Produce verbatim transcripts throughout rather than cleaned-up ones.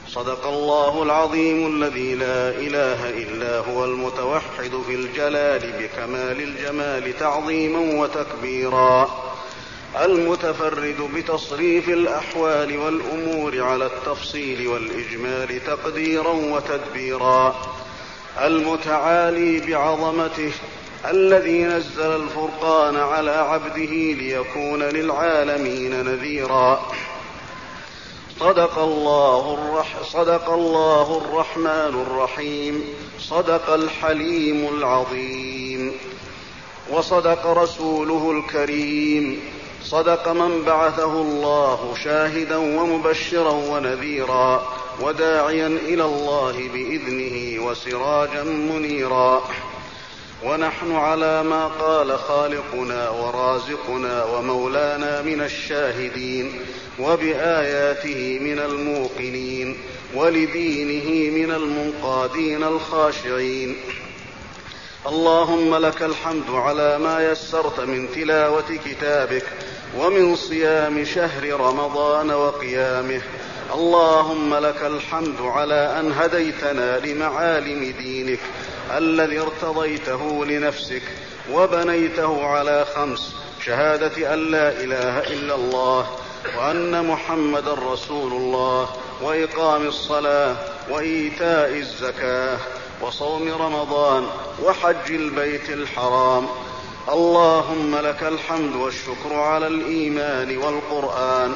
صدق الله العظيم الذي لا إله إلا هو المتوحد في الجلال بكمال الجمال تعظيما وتكبيرا، المتفرد بتصريف الأحوال والأمور على التفصيل والإجمال تقديرا وتدبيرا، المتعالي بعظمته الذي نزل الفرقان على عبده ليكون للعالمين نذيرا. صدق الله, الرح صدق الله الرحمن الرحيم، صدق الحليم العظيم، وصدق رسوله الكريم، صدق من بعثه الله شاهدا ومبشرا ونذيرا وداعيا إلى الله بإذنه وسراجا منيرا. ونحن على ما قال خالقنا ورازقنا ومولانا من الشاهدين، وبآياته من الموقنين، ولدينه من المنقادين الخاشعين. اللهم لك الحمد على ما يسرت من تلاوة كتابك ومن صيام شهر رمضان وقيامه. اللهم لك الحمد على أن هديتنا لمعالم دينك الذي ارتضيته لنفسك وبنيته على خمس: شهادة أن لا إله إلا الله، وأن محمدا رسول الله، وإقام الصلاة، وإيتاء الزكاة، وصوم رمضان، وحج البيت الحرام. اللهم لك الحمد والشكر على الإيمان والقرآن.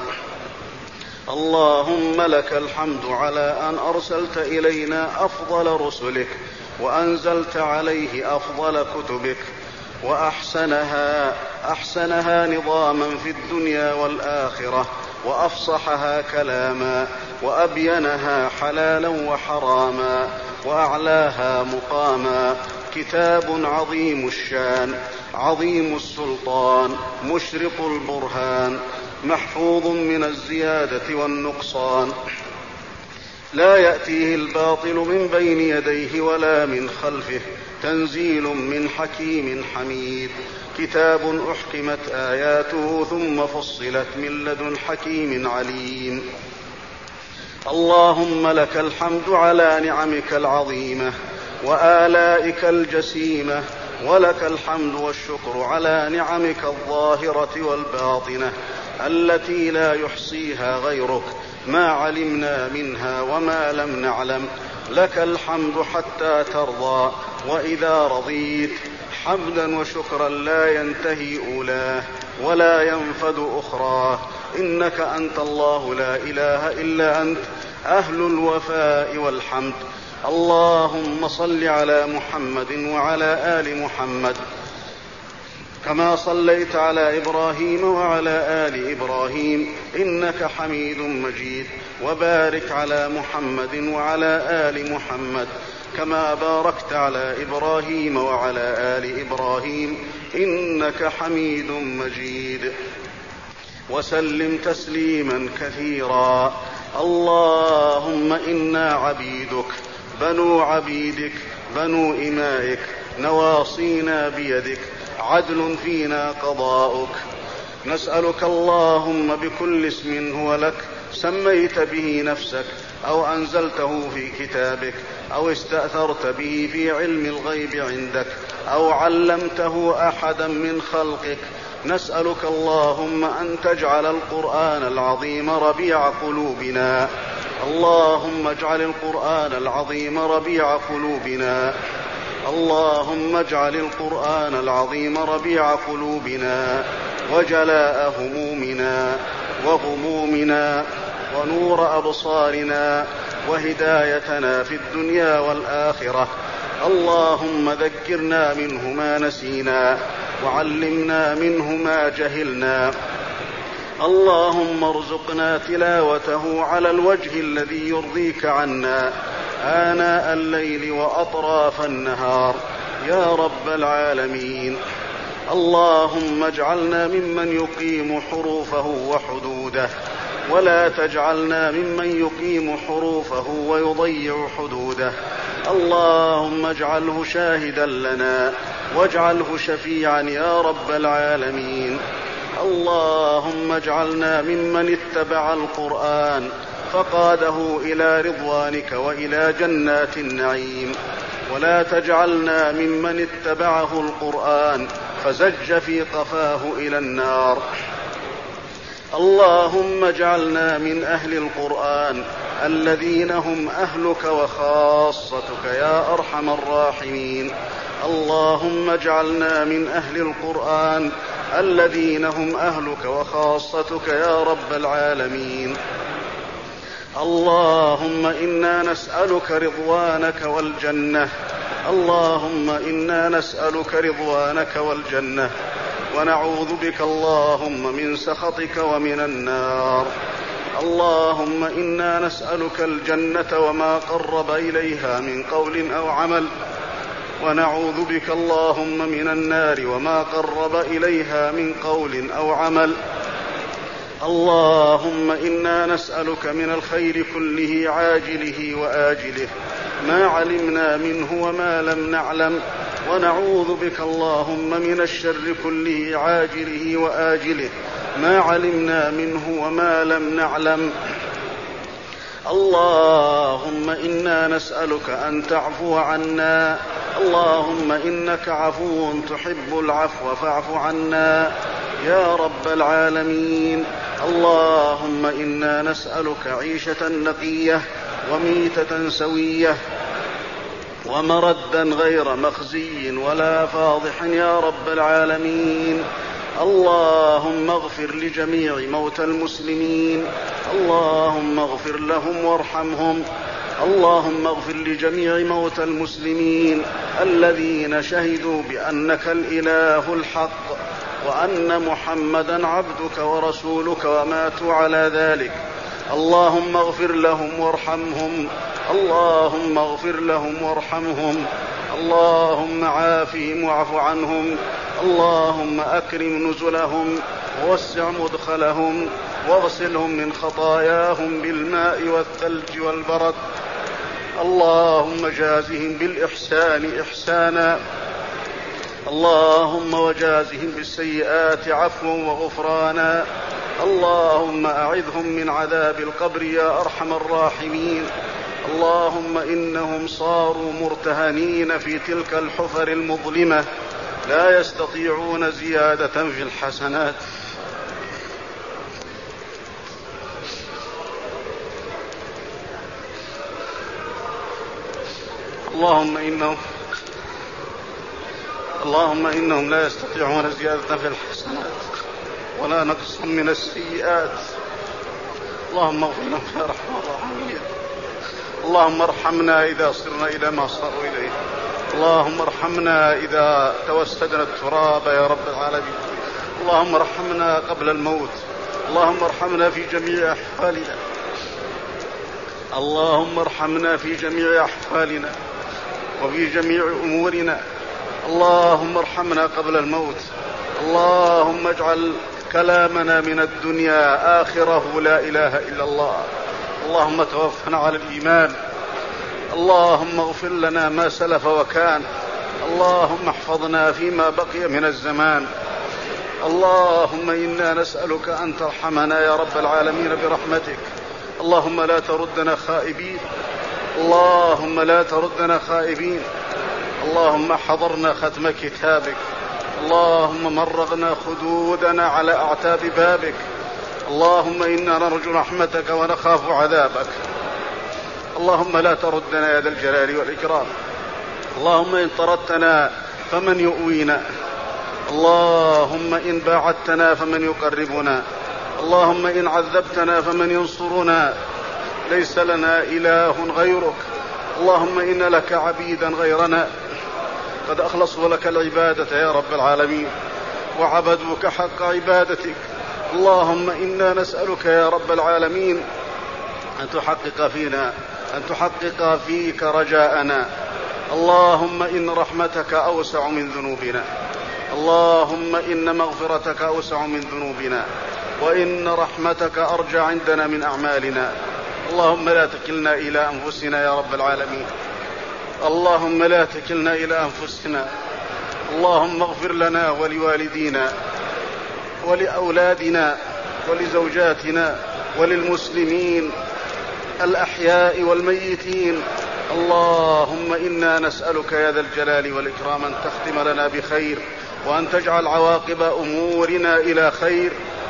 اللهم لك الحمد على أن أرسلت إلينا أفضل رسلك، وأنزلت عليه أفضل كتبك، وأحسنها أحسنها نظاما في الدنيا والآخرة، وأفصحها كلاما، وأبينها حلالا وحراما، وأعلاها مقاما. كتاب عظيم الشان، عظيم السلطان، مشرق البرهان، محفوظ من الزيادة والنقصان، لا يأتيه الباطل من بين يديه ولا من خلفه، تنزيل من حكيم حميد. كتاب أحكمت آياته ثم فصلت من لدن حكيم عليم. اللهم لك الحمد على نعمك العظيمة وآلائك الجسيمة، ولك الحمد والشكر على نعمك الظاهرة والباطنة التي لا يحصيها غيرك، ما علمنا منها وما لم نعلم. لك الحمد حتى ترضى، وإذا رضيت حمدا وشكرا لا ينتهي أولاه ولا ينفد أخراه. إنك أنت الله لا إله إلا أنت، أهل الوفاء والحمد. اللهم صل على محمد وعلى آل محمد كما صليت على إبراهيم وعلى آل إبراهيم إنك حميد مجيد، وبارك على محمد وعلى آل محمد كما باركت على إبراهيم وعلى آل إبراهيم إنك حميد مجيد، وسلم تسليما كثيرا. اللهم إنا عبيدك بنو عبيدك بنو إمائك، نواصينا بيدك، عدل فينا قضاؤك. نسألك اللهم بكل اسم هو لك سميت به نفسك أو أنزلته في كتابك أو استأثرت به في علم الغيب عندك أو علمته أحدا من خلقك، نسألك اللهم أن تجعل القرآن العظيم ربيع قلوبنا. اللهم اجعل القرآن العظيم ربيع قلوبنا. اللهم اجعل القرآن العظيم ربيع قلوبنا، وجلاء همومنا وغمومنا، ونور أبصارنا، وهدايتنا في الدنيا والآخرة. اللهم ذكرنا منه ما نسينا، وعلمنا منه ما جهلنا. اللهم ارزقنا تلاوته على الوجه الذي يرضيك عنا آناء الليل وأطراف النهار يا رب العالمين. اللهم اجعلنا ممن يقيم حروفه وحدوده، ولا تجعلنا ممن يقيم حروفه ويضيع حدوده. اللهم اجعله شاهدا لنا، واجعله شفيعا يا رب العالمين. اللهم اجعلنا ممن اتبع القرآن فقاده إلى رضوانك وإلى جنات النعيم، ولا تجعلنا ممن اتبعه القرآن فزج في قفاه إلى النار. اللهم اجعلنا من أهل القرآن الذين هم أهلك وخاصتك يا أرحم الراحمين. اللهم اجعلنا من أهل القرآن الذين هم أهلك وخاصتك يا رب العالمين. اللهم إنا نسألك رضوانك والجنة، اللهم إنا نسألك رضوانك والجنة، ونعوذ بك اللهم من سخطك ومن النار. اللهم إنا نسألك الجنة وما قرب إليها من قول أو عمل، ونعوذ بك اللهم من النار وما قرب إليها من قول أو عمل. اللهم إنا نسألك من الخير كله عاجله وآجله ما علمنا منه وما لم نعلم، ونعوذ بك اللهم من الشر كله عاجله وآجله ما علمنا منه وما لم نعلم. اللهم إنا نسألك أن تعفو عنا، اللهم إنك عفو تحب العفو فاعف عنا يا رب العالمين. اللهم إنا نسألك عيشة نقية وميتة سوية ومردا غير مخزي ولا فاضح يا رب العالمين. اللهم اغفر لجميع موتى المسلمين، اللهم اغفر لهم وارحمهم. اللهم اغفر لجميع موتى المسلمين الذين شهدوا بأنك الإله الحق وأن محمدا عبدك ورسولك وماتوا على ذلك. اللهم اغفر لهم وارحمهم، اللهم اغفر لهم وارحمهم، اللهم عافهم واعف عنهم، اللهم أكرم نزلهم ووسع مدخلهم واغسلهم من خطاياهم بالماء والثلج والبرد. اللهم جازهم بالإحسان إحسانا، اللهم وجازهم بالسيئات عفوا وغفرانا. اللهم أعذهم من عذاب القبر يا أرحم الراحمين. اللهم إنهم صاروا مرتهنين في تلك الحفر المظلمة لا يستطيعون زيادة في الحسنات. اللهم إنهم اللهم إنهم لا يستطيعون زيادة في الحسنات ولا نقص من السيئات. اللهم اغفر لهم يا رحمن الراحمين. اللهم ارحمنا إذا صرنا إلى ما صاروا إليه، اللهم ارحمنا إذا توسدنا التراب يا رب العالمين. اللهم ارحمنا قبل الموت، اللهم ارحمنا في جميع أحوالنا، اللهم ارحمنا في جميع أحوالنا وفي جميع أمورنا. اللهم ارحمنا قبل الموت. اللهم اجعل كلامنا من الدنيا آخره لا إله إلا الله. اللهم توفنا على الإيمان. اللهم اغفر لنا ما سلف وكان. اللهم احفظنا فيما بقي من الزمان. اللهم إنا نسألك أن ترحمنا يا رب العالمين برحمتك. اللهم لا تردنا خائبين، اللهم لا تردنا خائبين. اللهم حضرنا ختم كتابك، اللهم مرغنا خدودنا على أعتاب بابك. اللهم إنا نرجو رحمتك ونخاف عذابك. اللهم لا تردنا يا ذا الجلال والإكرام. اللهم إن طردتنا فمن يؤوينا، اللهم إن باعدتنا فمن يقربنا، اللهم إن عذبتنا فمن ينصرنا. ليس لنا إله غيرك، اللهم إن لك عبيدا غيرنا قد أخلصوا لك العبادة يا رب العالمين وعبدوك حق عبادتك. اللهم إنا نسألك يا رب العالمين أن تحقق فينا أن تحقق فيك رجاءنا. اللهم إن رحمتك أوسع من ذنوبنا، اللهم إن مغفرتك أوسع من ذنوبنا، وإن رحمتك أرجى عندنا من أعمالنا. اللهم لا تكلنا إلى أنفسنا يا رب العالمين، اللهم لا تكلنا إلى أنفسنا. اللهم اغفر لنا ولوالدينا ولأولادنا ولزوجاتنا وللمسلمين الأحياء والميتين. اللهم إنا نسألك يا ذا الجلال والإكرام أن تختم لنا بخير، وأن تجعل عواقب أمورنا إلى خير.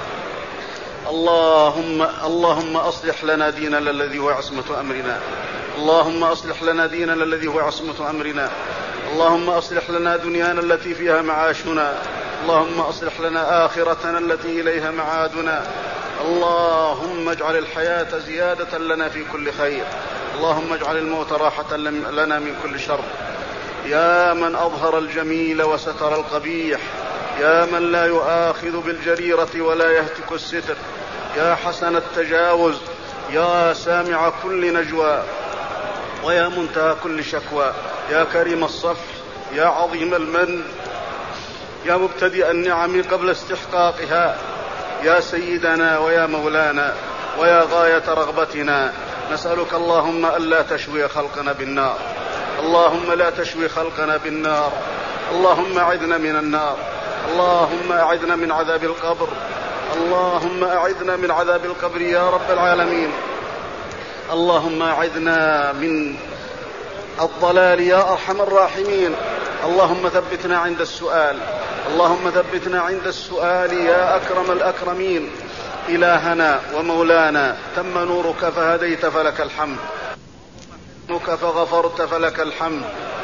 اللهم اللهم أصلح لنا ديننا الذي هو عصمة أمرنا. اللهم أصلح لنا ديننا الذي هو عصمة أمرنا. اللهم أصلح لنا دنيانا التي فيها معاشنا. اللهم أصلح لنا آخرتنا التي إليها معادنا. اللهم اجعل الحياة زيادة لنا في كل خير. اللهم اجعل الموت راحة لنا من كل شر. يا من أظهر الجميل وستر القبيح، يا من لا يؤاخذ بالجريرة ولا يهتك الستر، يا حسن التجاوز، يا سامع كل نجوى، ويا منتهى كل شكوى، يا كريم الصفح، يا عظيم المن، يا مبتدئ النعم قبل استحقاقها، يا سيدنا ويا مولانا ويا غاية رغبتنا. نسألك اللهم ألا تشوي خلقنا بالنار. اللهم لا تشوي خلقنا بالنار. اللهم أعذنا من النار. اللهم أعذنا من عذاب القبر. اللهم أعذنا من عذاب القبر يا رب العالمين. اللهم أعذنا من الضلال يا أرحم الراحمين. اللهم ثبتنا عند السؤال. اللهم ثبتنا عند السؤال يا أكرم الأكرمين. إلهنا ومولانا، تم نورك فهديت فلك الحمد، نورك فغفرت فلك الحمد.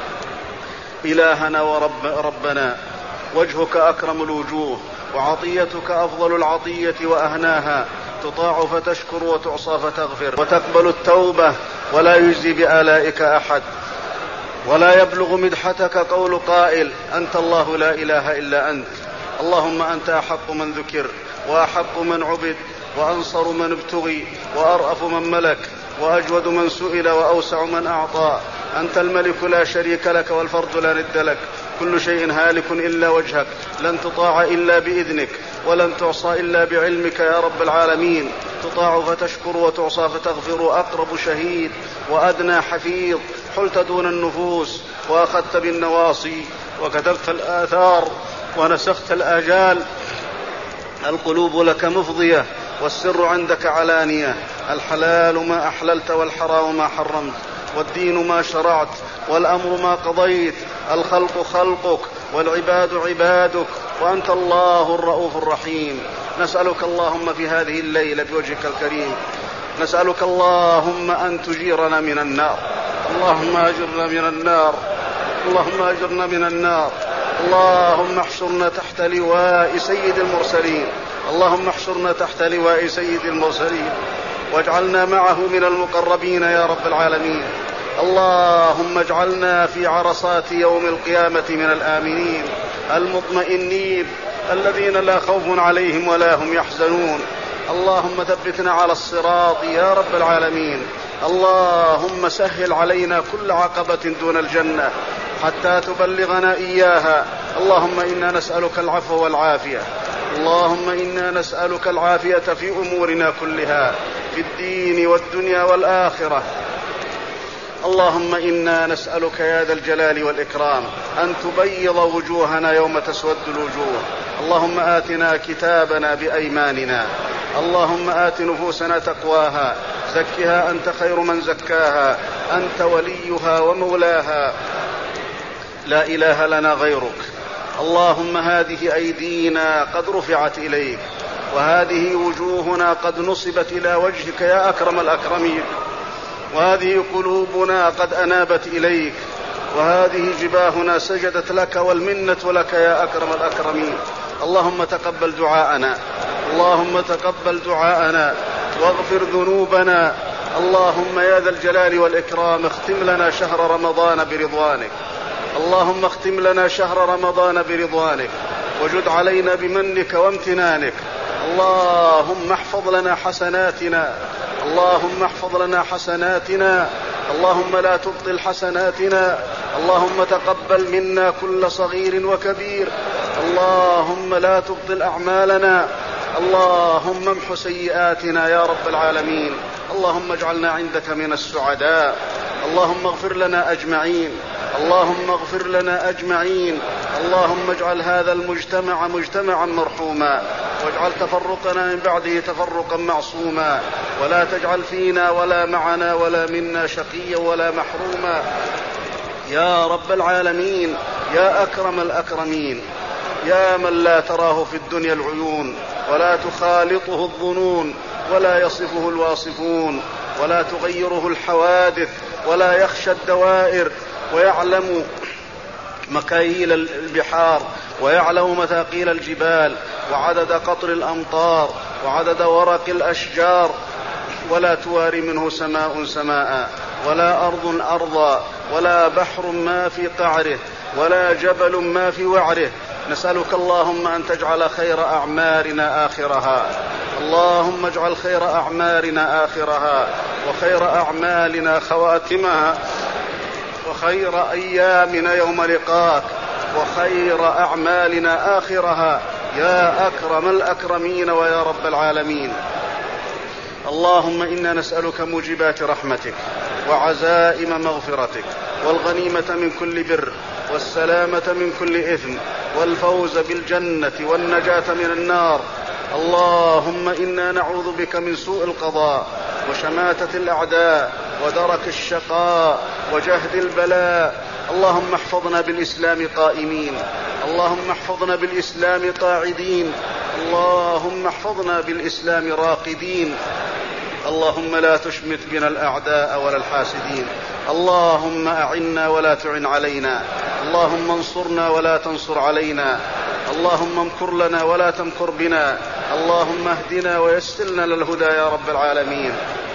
إلهنا ورب ربنا، وجهك أكرم الوجوه، وعطيتك أفضل العطية وأهناها، تطاع فتشكر وتعصى فتغفر وتقبل التوبة، ولا يجزي بآلائك أحد، ولا يبلغ مدحتك قول قائل: أنت الله لا إله إلا أنت. اللهم أنت أحق من ذكر، وأحق من عبد، وأنصر من ابتغي، وأرأف من ملك، وأجود من سئل، وأوسع من أعطى. أنت الملك لا شريك لك، والفرد لا ند لك. كل شيء هالك إلا وجهك، لن تطاع إلا بإذنك، ولن تعصى إلا بعلمك يا رب العالمين. تطاع فتشكر، وتعصى فتغفر. أقرب شهيد وأدنى حفيظ، حلت دون النفوس، وأخذت بالنواصي، وكتبت الآثار، ونسخت الآجال. القلوب لك مفضية، والسر عندك علانية. الحلال ما أحللت، والحرام ما حرمت، والدين ما شرعت، والأمر ما قضيت. الخلق خلقك، والعباد عبادك، وأنت الله الرؤوف الرحيم. نسألك اللهم في هذه الليلة بوجهك الكريم، نسألك اللهم أن تجيرنا من النار. اللهم أجرنا من النار. اللهم أجرنا من النار. اللهم احشرنا تحت لواء سيد المرسلين. اللهم احشرنا تحت لواء سيد المرسلين، واجعلنا معه من المقربين يا رب العالمين. اللهم اجعلنا في عرصات يوم القيامة من الآمنين المطمئنين، الذين لا خوف عليهم ولا هم يحزنون. اللهم ثبتنا على الصراط يا رب العالمين. اللهم سهل علينا كل عقبة دون الجنة حتى تبلغنا إياها. اللهم إنا نسألك العفو والعافية. اللهم إنا نسألك العافية في أمورنا كلها، في الدين والدنيا والآخرة. اللهم إنا نسألك يا ذا الجلال والإكرام أن تبيض وجوهنا يوم تسود الوجوه. اللهم آتنا كتابنا بأيماننا. اللهم آت نفوسنا تقواها، زكها أنت خير من زكاها، أنت وليها ومولاها، لا إله لنا غيرك. اللهم هذه أيدينا قد رفعت إليك، وهذه وجوهنا قد نصبت إلى وجهك يا أكرم الأكرمين، وهذه قلوبنا قد أنابت إليك، وهذه جباهنا سجدت لك، والمنة لك يا أكرم الأكرمين. اللهم تقبل دعاءنا. اللهم تقبل دعاءنا واغفر ذنوبنا. اللهم يا ذا الجلال والإكرام اختم لنا شهر رمضان برضوانك. اللهم اختم لنا شهر رمضان برضوانك، وجد علينا بمنك وامتنانك. اللهم احفظ لنا حسناتنا. اللهم احفظ لنا حسناتنا. اللهم لا تبطل حسناتنا. اللهم تقبل منا كل صغير وكبير. اللهم لا تبطل أعمالنا. اللهم امح سيئاتنا يا رب العالمين. اللهم اجعلنا عندك من السعداء. اللهم اغفر لنا أجمعين. اللهم اغفر لنا أجمعين. اللهم اجعل هذا المجتمع مجتمعا مرحوما. واجعل تفرقنا من بعده تفرقا معصوما، ولا تجعل فينا ولا معنا ولا منا شقيا ولا محروما يا رب العالمين، يا أكرم الأكرمين، يا من لا تراه في الدنيا العيون ولا تخالطه الظنون ولا يصفه الواصفون ولا تغيره الحوادث ولا يخشى الدوائر، ويعلم مكاييل البحار ويعلم مثاقيل الجبال وعدد قطر الأمطار وعدد ورق الأشجار، ولا تواري منه سماء سماء ولا أرض أرضا ولا بحر ما في قعره ولا جبل ما في وعره. نسألك اللهم أن تجعل خير أعمارنا آخرها، اللهم اجعل خير أعمارنا آخرها وخير أعمالنا خواتمها وخير أيامنا يوم لقاك وخير أعمالنا آخرها يا أكرم الأكرمين ويا رب العالمين. اللهم إنا نسألك موجبات رحمتك وعزائم مغفرتك والغنيمة من كل بر والسلامة من كل إثم والفوز بالجنة والنجاة من النار. اللهم إنا نعوذ بك من سوء القضاء وشماتة الأعداء ودرك الشقاء وجهد البلاء. اللهم احفظنا بالإسلام قائمين، اللهم احفظنا بالإسلام قاعدين، اللهم احفظنا بالإسلام راقدين. اللهم لا تشمت بنا الأعداء ولا الحاسدين. اللهم أعنا ولا تعن علينا، اللهم انصرنا ولا تنصر علينا، اللهم امكر لنا ولا تمكر بنا، اللهم اهدنا ويسر لنا للهدى يا رب العالمين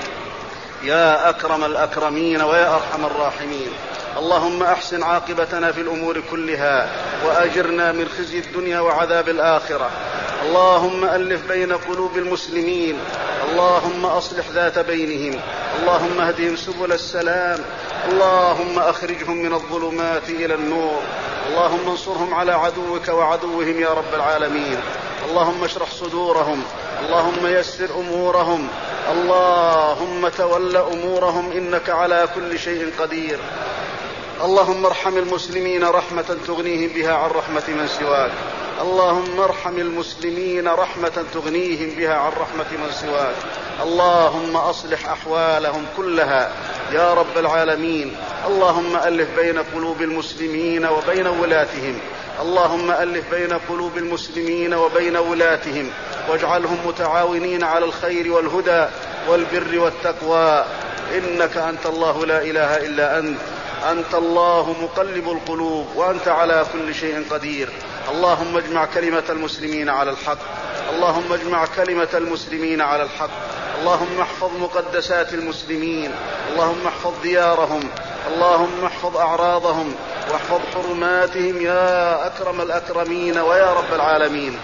يا أكرم الأكرمين ويا أرحم الراحمين. اللهم أحسن عاقبتنا في الأمور كلها وأجرنا من خزي الدنيا وعذاب الآخرة. اللهم ألف بين قلوب المسلمين، اللهم أصلح ذات بينهم، اللهم اهدهم سبل السلام، اللهم أخرجهم من الظلمات إلى النور، اللهم انصرهم على عدوك وعدوهم يا رب العالمين. اللهم اشرح صدورهم، اللهم يسر أمورهم، اللهم تول أمورهم، إنك على كل شيء قدير. اللهم ارحم المسلمين رحمة تغنيهم بها عن رحمة من سواك، اللهم ارحم المسلمين رحمة تغنيهم بها عن رحمة من سواك. اللهم أصلح أحوالهم كلها يا رب العالمين. اللهم ألف بين قلوب المسلمين وبين ولاتهم، اللهم ألف بين قلوب المسلمين وبين ولاتهم، واجعلهم متعاونين على الخير والهدى والبر والتقوى، إنك أنت الله لا إله إلا أنت، أنت الله مقلب القلوب، وأنت على كل شيء قدير. اللهم اجمع كلمة المسلمين على الحق، اللهم اجمع كلمة المسلمين على الحق، اللهم احفظ مقدسات المسلمين، اللهم احفظ ديارهم، اللهم احفظ أعراضهم واحفظ حرماتهم يا أكرم الأكرمين ويا رب العالمين.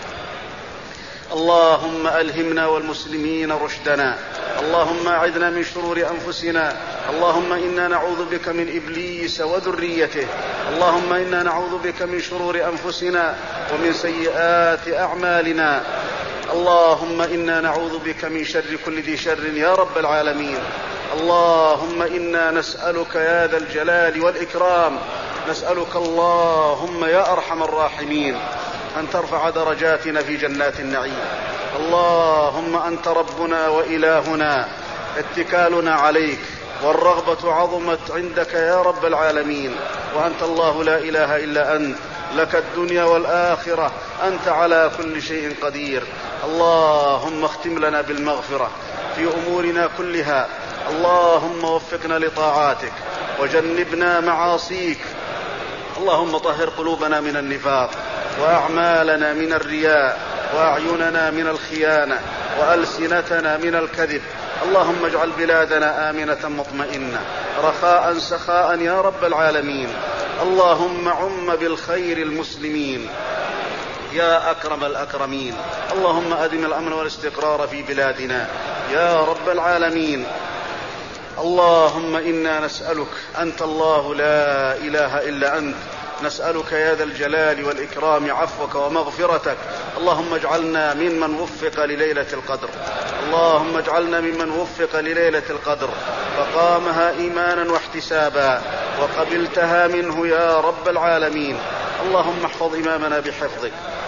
اللهم ألهمنا والمسلمين رشدنا، اللهم أعذنا من شرور أنفسنا، اللهم إنا نعوذ بك من إبليس وذريته، اللهم إنا نعوذ بك من شرور أنفسنا ومن سيئات أعمالنا، اللهم إنا نعوذ بك من شر كل ذي شر يا رب العالمين. اللهم إنا نسألك يا ذا الجلال والإكرام، نسألك اللهم يا أرحم الراحمين أن ترفع درجاتنا في جنات النعيم. اللهم أنت ربنا وإلهنا، اتكالنا عليك والرغبة عظمت عندك يا رب العالمين، وأنت الله لا إله إلا أنت، لك الدنيا والآخرة، أنت على كل شيء قدير. اللهم اختم لنا بالمغفرة في أمورنا كلها، اللهم وفقنا لطاعاتك وجنبنا معاصيك، اللهم طهر قلوبنا من النفاق وأعمالنا من الرياء وأعيننا من الخيانة وألسنتنا من الكذب. اللهم اجعل بلادنا آمنة مطمئنة رخاء سخاء يا رب العالمين. اللهم عم بالخير المسلمين يا أكرم الأكرمين. اللهم أدم الأمن والاستقرار في بلادنا يا رب العالمين. اللهم إنا نسألك، أنت الله لا إله إلا أنت، نسألك يا ذا الجلال والإكرام عفوك ومغفرتك. اللهم اجعلنا ممن وفق لليلة القدر، اللهم اجعلنا ممن وفق لليلة القدر فقامها إيمانا واحتسابا وقبلتها منه يا رب العالمين. اللهم احفظ إمامنا بحفظك،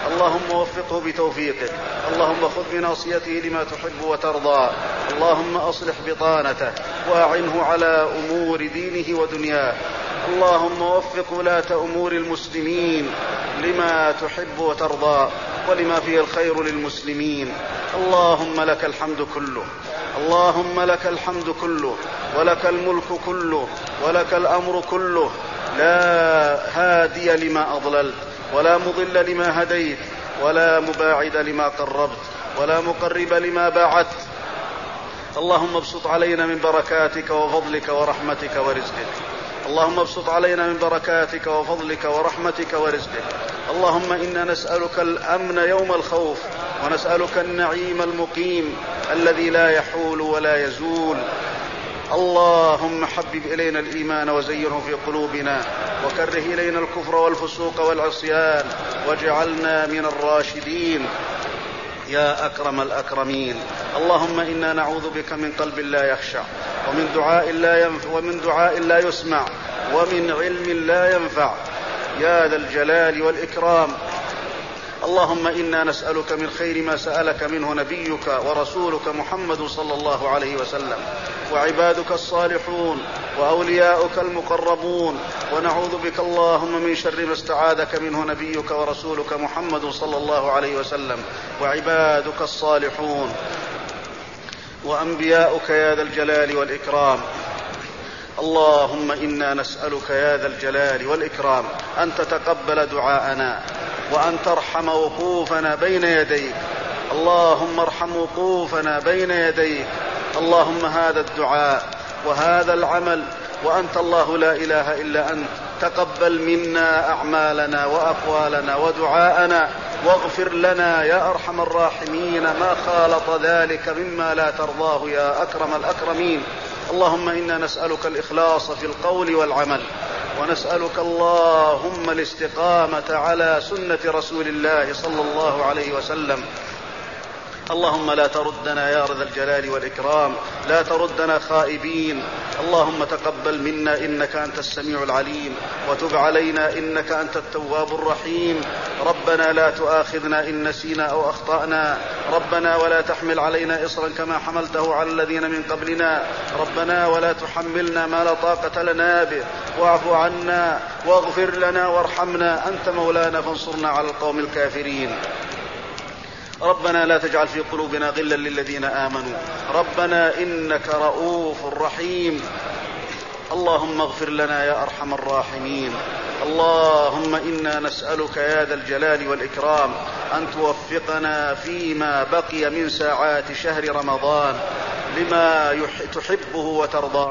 اللهم وفقه بتوفيقك، اللهم خذ بناصيته لما تحب وترضى، اللهم أصلح بطانته وأعنه على أمور دينه ودنياه، اللهم وفق ولاة أمور المسلمين لما تحب وترضى ولما فيه الخير للمسلمين. اللهم لك الحمد كله، اللهم لك الحمد كله، ولك الملك كله، ولك الأمر كله، لا هادي لما أضللت، ولا مضل لما هديت، ولا مباعد لما قربت، ولا مقرب لما باعدت. اللهم ابسط علينا من بركاتك وفضلك ورحمتك ورزقك، اللهم ابسط علينا من بركاتك وفضلك ورحمتك ورزقك. اللهم إنا نسألك الأمن يوم الخوف، ونسألك النعيم المقيم الذي لا يحول ولا يزول. اللهم حبب إلينا الإيمان وزينه في قلوبنا، وكره إلينا الكفر والفسوق والعصيان، واجعلنا من الراشدين يا أكرم الأكرمين. اللهم إنا نعوذ بك من قلب لا يخشع، ومن دعاء لا ينفع، ومن دعاء لا يسمع، ومن علم لا ينفع يا ذا الجلال والإكرام. اللهم إنا نسألك من خير ما سألك منه نبيك ورسولك محمد صلى الله عليه وسلم، وعبادك الصالحون وأولياؤك المقربون، ونعوذ بك اللهم من شر ما استعاذك منه نبيك ورسولك محمد صلى الله عليه وسلم، وعبادك الصالحون وأنبياؤك يا ذا الجلال والإكرام. اللهم إنا نسألك يا ذا الجلال والإكرام أن تتقبل دعاءنا، وأن ترحم وقوفنا بين يديك. اللهم ارحم وقوفنا بين يديك. اللهم هذا الدعاء وهذا العمل وأنت الله لا إله إلا أنت، تقبل منا أعمالنا وأقوالنا ودعاءنا، واغفر لنا يا أرحم الراحمين ما خالط ذلك مما لا ترضاه يا أكرم الأكرمين. اللهم إنا نسألك الإخلاص في القول والعمل، ونسألك اللهم الاستقامة على سنة رسول الله صلى الله عليه وسلم. اللهم لا تردنا يا ذا الجلال والإكرام، لا تردنا خائبين. اللهم تقبل منا إنك أنت السميع العليم، وتب علينا إنك أنت التواب الرحيم. ربنا لا تؤاخذنا إن نسينا أو أخطأنا، ربنا ولا تحمل علينا إصرا كما حملته على الذين من قبلنا، ربنا ولا تحملنا ما لا طاقة لنا به، واعف عنا واغفر لنا وارحمنا، أنت مولانا فانصرنا على القوم الكافرين. ربنا لا تجعل في قلوبنا غلا للذين آمنوا، ربنا إنك رؤوف رحيم. اللهم اغفر لنا يا أرحم الراحمين. اللهم إنا نسألك يا ذا الجلال والإكرام أن توفقنا فيما بقي من ساعات شهر رمضان لما تحبه وترضاه.